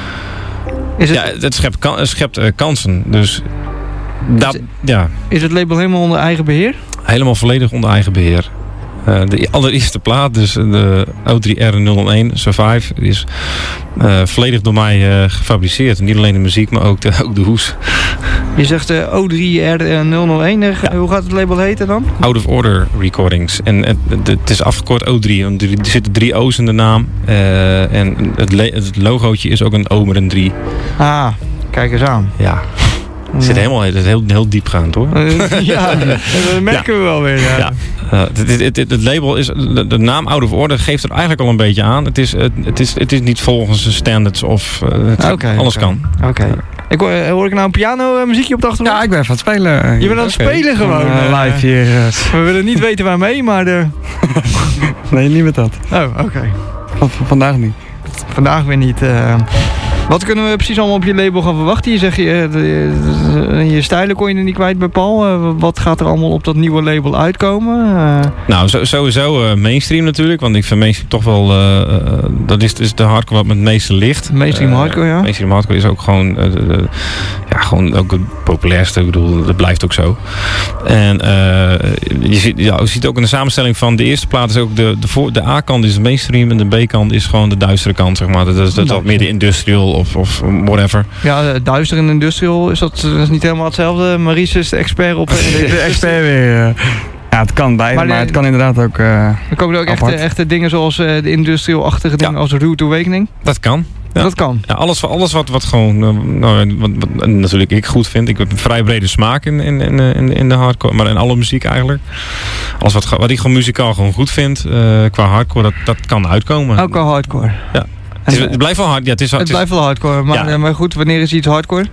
[SPEAKER 7] is het, ja, het schept, kan, schept uh, kansen. Dus dat,
[SPEAKER 1] is,
[SPEAKER 7] ja.
[SPEAKER 1] Is het label helemaal onder eigen beheer?
[SPEAKER 7] Helemaal volledig onder eigen beheer. Uh, de allereerste plaat, dus de O drie R nul nul één Survive, is uh, volledig door mij uh, gefabriceerd. Niet alleen de muziek, maar ook de, ook de hoes.
[SPEAKER 1] Je zegt uh, O drie R nul nul één, uh, ja. Hoe gaat het label heten dan?
[SPEAKER 7] Out of Order Recordings. En het, het is afgekort O drie, want er zitten drie O's in de naam. Uh, en het, het logootje is ook een O met een drie.
[SPEAKER 1] Ah, kijk eens aan.
[SPEAKER 7] Ja. Het zit helemaal het is heel, heel diepgaand hoor.
[SPEAKER 1] Uh, ja, dat merken ja. we wel weer. Ja.
[SPEAKER 7] Ja. Uh, het, het, het, het label is, de, de naam Out of Order geeft het eigenlijk al een beetje aan. Het is, het, het is, het is niet volgens de standards of uh, het,
[SPEAKER 1] okay,
[SPEAKER 7] alles
[SPEAKER 1] okay.
[SPEAKER 7] kan.
[SPEAKER 1] Oké. Okay. Ik hoor, hoor ik nou een piano uh, muziekje op de achtergrond?
[SPEAKER 6] Ja, ik ben even aan het spelen.
[SPEAKER 1] Je bent aan het okay. spelen gewoon.
[SPEAKER 6] Uh, live hier. Uh.
[SPEAKER 1] We willen niet weten waarmee, maar de...
[SPEAKER 6] Nee, niet met dat.
[SPEAKER 1] Oh, oké. Okay.
[SPEAKER 6] Van, vandaag niet.
[SPEAKER 1] Vandaag weer niet. Uh... Wat kunnen we precies allemaal op je label gaan verwachten? Je zegt, je, je, je stijlen kon je er niet kwijt bij Paul. Uh, wat gaat er allemaal op dat nieuwe label uitkomen? Uh...
[SPEAKER 7] Nou, zo, sowieso uh, mainstream natuurlijk. Want ik vind mainstream toch wel... Uh, dat is, is de hardcore wat me het meeste ligt.
[SPEAKER 1] Mainstream uh, hardcore, ja.
[SPEAKER 7] Mainstream hardcore is ook gewoon... Uh, uh, ja, gewoon ook het populairste. Ik bedoel, dat blijft ook zo. En uh, je, ziet, ja, je ziet ook in de samenstelling van de eerste plaat is ook de, de, voor, de A-kant is de mainstream en de B-kant is gewoon de duistere kant, zeg maar. Dat is, dat is wat meer de industrial of, of whatever.
[SPEAKER 1] Ja, duister en industrial, is dat, dat is niet helemaal hetzelfde. Maurice is de expert op...
[SPEAKER 6] de expert weer. Ja, het kan beide, maar, maar het kan inderdaad ook uh,
[SPEAKER 1] er komen er ook echte, echte dingen zoals uh, de industrial-achtige dingen ja. als Rude Awakening?
[SPEAKER 7] Dat kan. Ja.
[SPEAKER 1] Dat kan.
[SPEAKER 7] Ja, alles, alles wat, wat gewoon, uh, nou, wat, wat natuurlijk ik goed vind. Ik heb een vrij brede smaak in, in, in, in, in de hardcore, maar in alle muziek eigenlijk. Alles wat, wat ik gewoon muzikaal gewoon goed vind, uh, qua hardcore, dat, dat kan uitkomen.
[SPEAKER 1] Ook al hardcore?
[SPEAKER 7] Ja. Het, is, het blijft wel hard. Ja, het is,
[SPEAKER 1] het, het blijft wel hardcore, maar, ja. maar goed, wanneer is iets hardcore?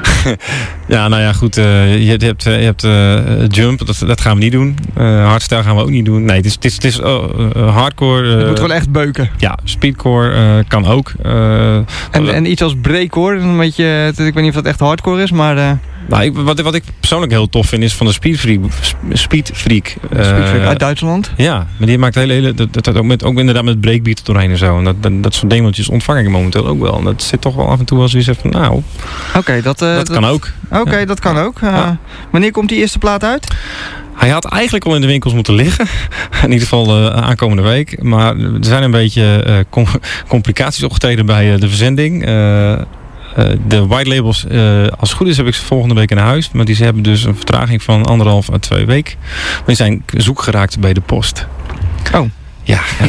[SPEAKER 7] Ja, nou ja, goed. Uh, je hebt, je hebt uh, Jump, dat, dat gaan we niet doen. Uh, hardstyle gaan we ook niet doen. Nee, het is, het is, het is uh, uh, hardcore. Uh,
[SPEAKER 1] het moet wel echt beuken.
[SPEAKER 7] Ja, speedcore uh, kan ook. Uh,
[SPEAKER 1] en, en iets als breakcore, een beetje, ik weet niet of dat echt hardcore is, maar... Uh,
[SPEAKER 7] Nou, ik, wat, wat ik persoonlijk heel tof vind is van de Speed Freak. Speed Freak, uh,
[SPEAKER 1] Speed Freak uit Duitsland?
[SPEAKER 7] Ja, maar die maakt hele, hele dat, dat ook, met, ook inderdaad met breakbeat doorheen en zo. En dat, dat, dat soort demootjes ontvang ik momenteel ook wel. En dat zit toch wel af en toe als je zegt van nou,
[SPEAKER 1] Oké, okay, dat, uh,
[SPEAKER 7] dat, dat kan ook.
[SPEAKER 1] Oké, okay, ja. dat kan ook. Uh, ja. Wanneer komt die eerste plaat uit?
[SPEAKER 7] Hij had eigenlijk al in de winkels moeten liggen. In ieder geval uh, aankomende week. Maar er zijn een beetje uh, com complicaties opgetreden bij uh, de verzending. Uh, Uh, de white labels, uh, als het goed is, heb ik ze volgende week in huis. Maar die ze hebben dus een vertraging van anderhalf à twee weken. Maar die zijn zoek geraakt bij de post.
[SPEAKER 1] Oh.
[SPEAKER 7] Ja. En,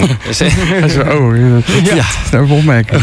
[SPEAKER 6] oh, ja. Dat is nou opmerking.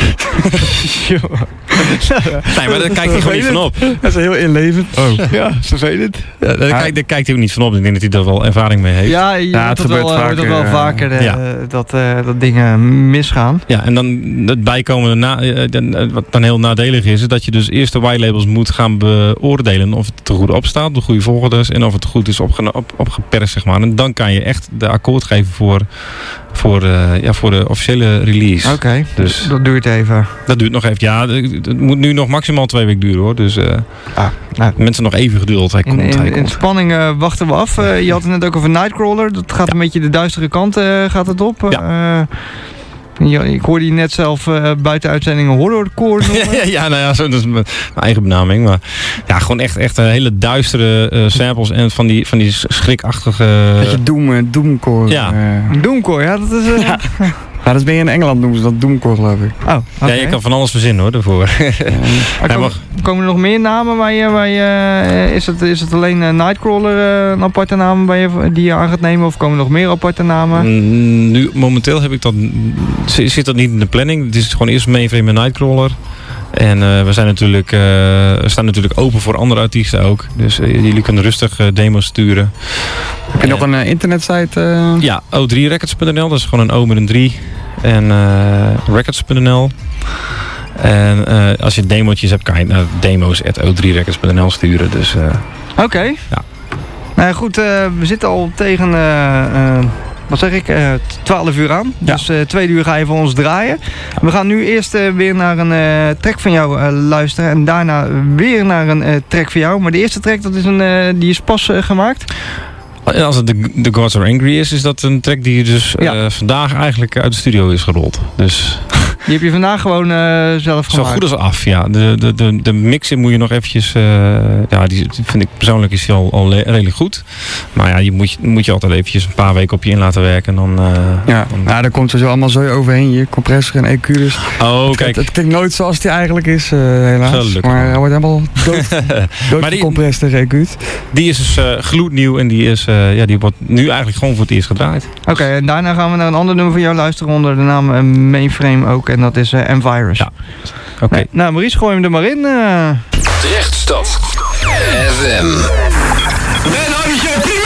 [SPEAKER 7] Nee, maar daar kijkt hij gewoon niet van op.
[SPEAKER 6] Dat is heel inlevend.
[SPEAKER 1] Oh. Ja, vervelend.
[SPEAKER 7] Ja, daar, ah. kijkt, daar kijkt hij ook niet van op. Ik denk dat hij daar wel ervaring mee heeft.
[SPEAKER 1] Ja, je ja, het gebeurt wel, vaker, wel uh, vaker uh, ja. dat, uh, dat dingen misgaan.
[SPEAKER 7] Ja, en dan het bijkomende, na, uh, wat dan heel nadelig is, is dat je dus eerst de white labels moet gaan beoordelen of het er goed op staat, de goede volgordes en of het goed is opge op, opgeperst, zeg maar. En dan kan je echt de akkoord geven voor... Voor, uh, ja, voor de officiële release.
[SPEAKER 1] Oké, okay, dus dat duurt even.
[SPEAKER 7] Dat duurt nog even. Ja, het moet nu nog maximaal twee weken duren hoor. Dus uh, ah, nou, mensen nog even geduld. Hij komt,
[SPEAKER 1] in, in,
[SPEAKER 7] hij komt.
[SPEAKER 1] in spanning uh, wachten we af. Uh, je had het net ook over Nightcrawler. Dat gaat ja. een beetje de duistere kant uh, gaat het op.
[SPEAKER 7] Ja.
[SPEAKER 1] Uh, Ja, ik hoorde je net zelf uh, buiten uitzendingen horrorcore noemen.
[SPEAKER 7] ja, ja, nou ja, zo, dat is mijn eigen benaming. Maar ja, gewoon echt, echt een hele duistere uh, samples en van die, van die schrikachtige...
[SPEAKER 6] Beetje doom, doomcore.
[SPEAKER 7] Ja.
[SPEAKER 1] Uh, doomcore, ja, dat is... Uh...
[SPEAKER 6] Ja. Ja, dat ben je in Engeland noemen ze dat doomcore, geloof ik.
[SPEAKER 1] Oh, okay.
[SPEAKER 7] Ja, je kan van alles verzinnen hoor, daarvoor. Ja.
[SPEAKER 1] Ja, kom, komen er nog meer namen waar je... Waar je uh, is, het, is het alleen uh, Nightcrawler uh, een aparte naam waar je, die je aan gaat nemen? Of komen er nog meer aparte namen?
[SPEAKER 7] Mm, nu, momenteel heb ik dat, zit dat niet in de planning. Het is gewoon eerst Mainframe met Nightcrawler. En uh, we zijn natuurlijk, uh, we staan natuurlijk open voor andere artiesten ook. Dus uh, jullie kunnen rustig uh, demos sturen.
[SPEAKER 6] Heb je uh, nog een uh, internetsite? Uh...
[SPEAKER 7] Ja, o drie records punt n l. Dat is gewoon een O met een drie. En uh, records punt n l. En uh, als je demotjes hebt, kan je naar demos at o drie records punt n l sturen. Dus, uh,
[SPEAKER 1] Oké. Okay.
[SPEAKER 7] Ja.
[SPEAKER 1] Nou goed, uh, we zitten al tegen... Uh, uh, Wat zeg ik? Uh, twaalf uur aan. Ja. Dus uh, twee uur ga je voor ons draaien. We gaan nu eerst uh, weer naar een uh, track van jou uh, luisteren. En daarna weer naar een uh, track van jou. Maar de eerste track dat is een, uh, die is pas uh, gemaakt.
[SPEAKER 7] Als het The, The Gods Are Angry is, is dat een track die dus uh, ja. vandaag eigenlijk uit de studio is gerold. Dus...
[SPEAKER 1] Die heb je vandaag gewoon uh, zelf gemaakt?
[SPEAKER 7] Zo goed als af, ja. De, de, de, de mixing moet je nog eventjes... Uh, ja, die vind ik persoonlijk is die al, al redelijk goed. Maar ja, die moet je, moet je altijd eventjes een paar weken op je in laten werken. En dan, uh,
[SPEAKER 6] ja, dan... ja, daar komt er zo allemaal zo overheen. Je compressor en E Q dus.
[SPEAKER 7] Oh, kijk.
[SPEAKER 6] Het, het klinkt nooit zoals die eigenlijk is, uh, helaas.
[SPEAKER 7] Gelukkig.
[SPEAKER 6] Maar hij wordt helemaal dood, dood gecompressed en E Q'd.
[SPEAKER 7] Die is dus uh, gloednieuw en die, is, uh, ja, die wordt nu eigenlijk gewoon voor het eerst gedraaid.
[SPEAKER 1] Oké, okay, en daarna gaan we naar een ander nummer van jou luisteren onder de naam uh, Mainframe ook. En dat is uh, M-Virus.
[SPEAKER 7] Ja. Oké. Okay.
[SPEAKER 1] Nee, nou, Maurice, gooi hem er maar in. Uh...
[SPEAKER 8] Drechtstad F M.
[SPEAKER 9] Ben Hartje, prima!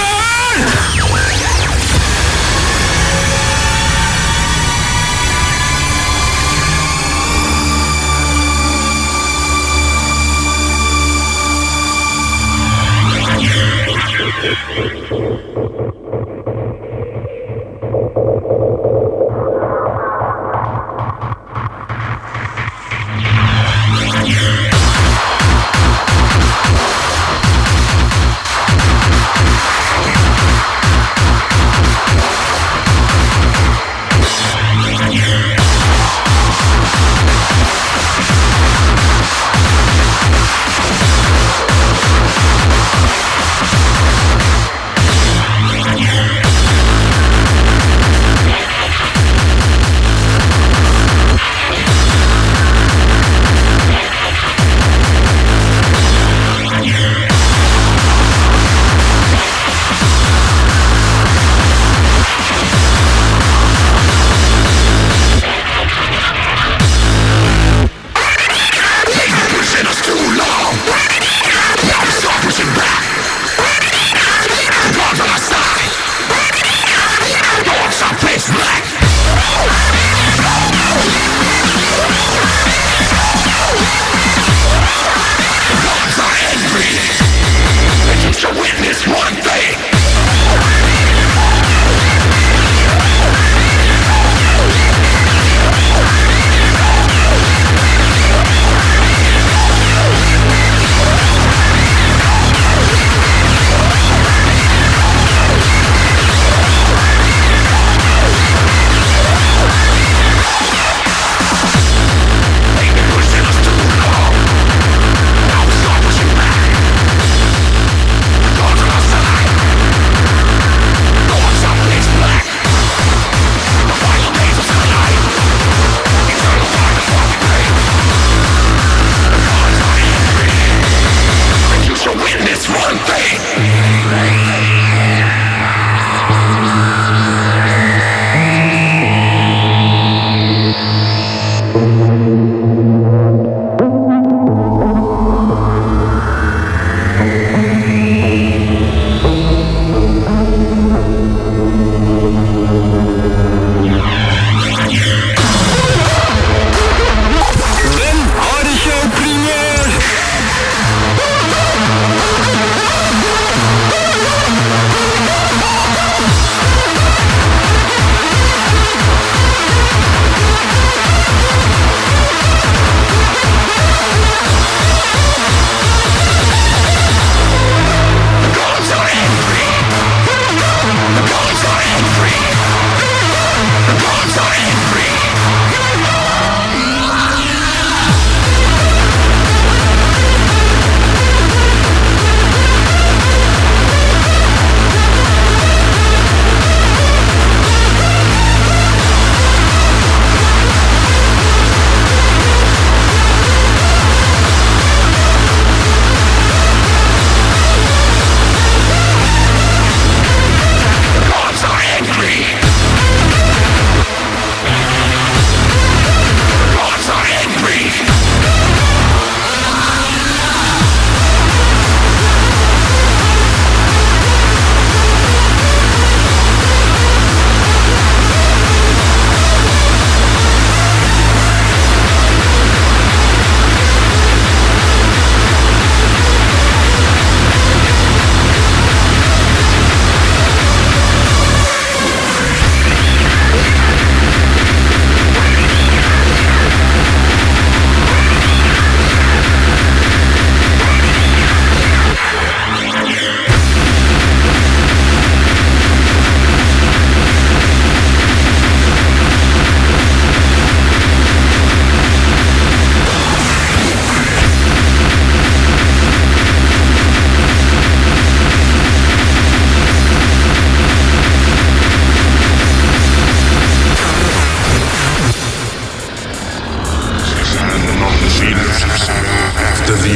[SPEAKER 10] Yeah.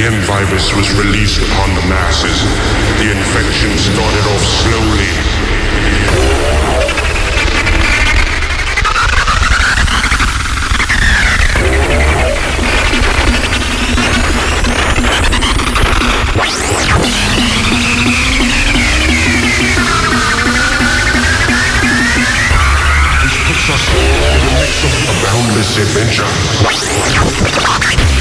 [SPEAKER 10] M virus was released upon the masses, the infection started off slowly. This puts us in the midst of a boundless adventure.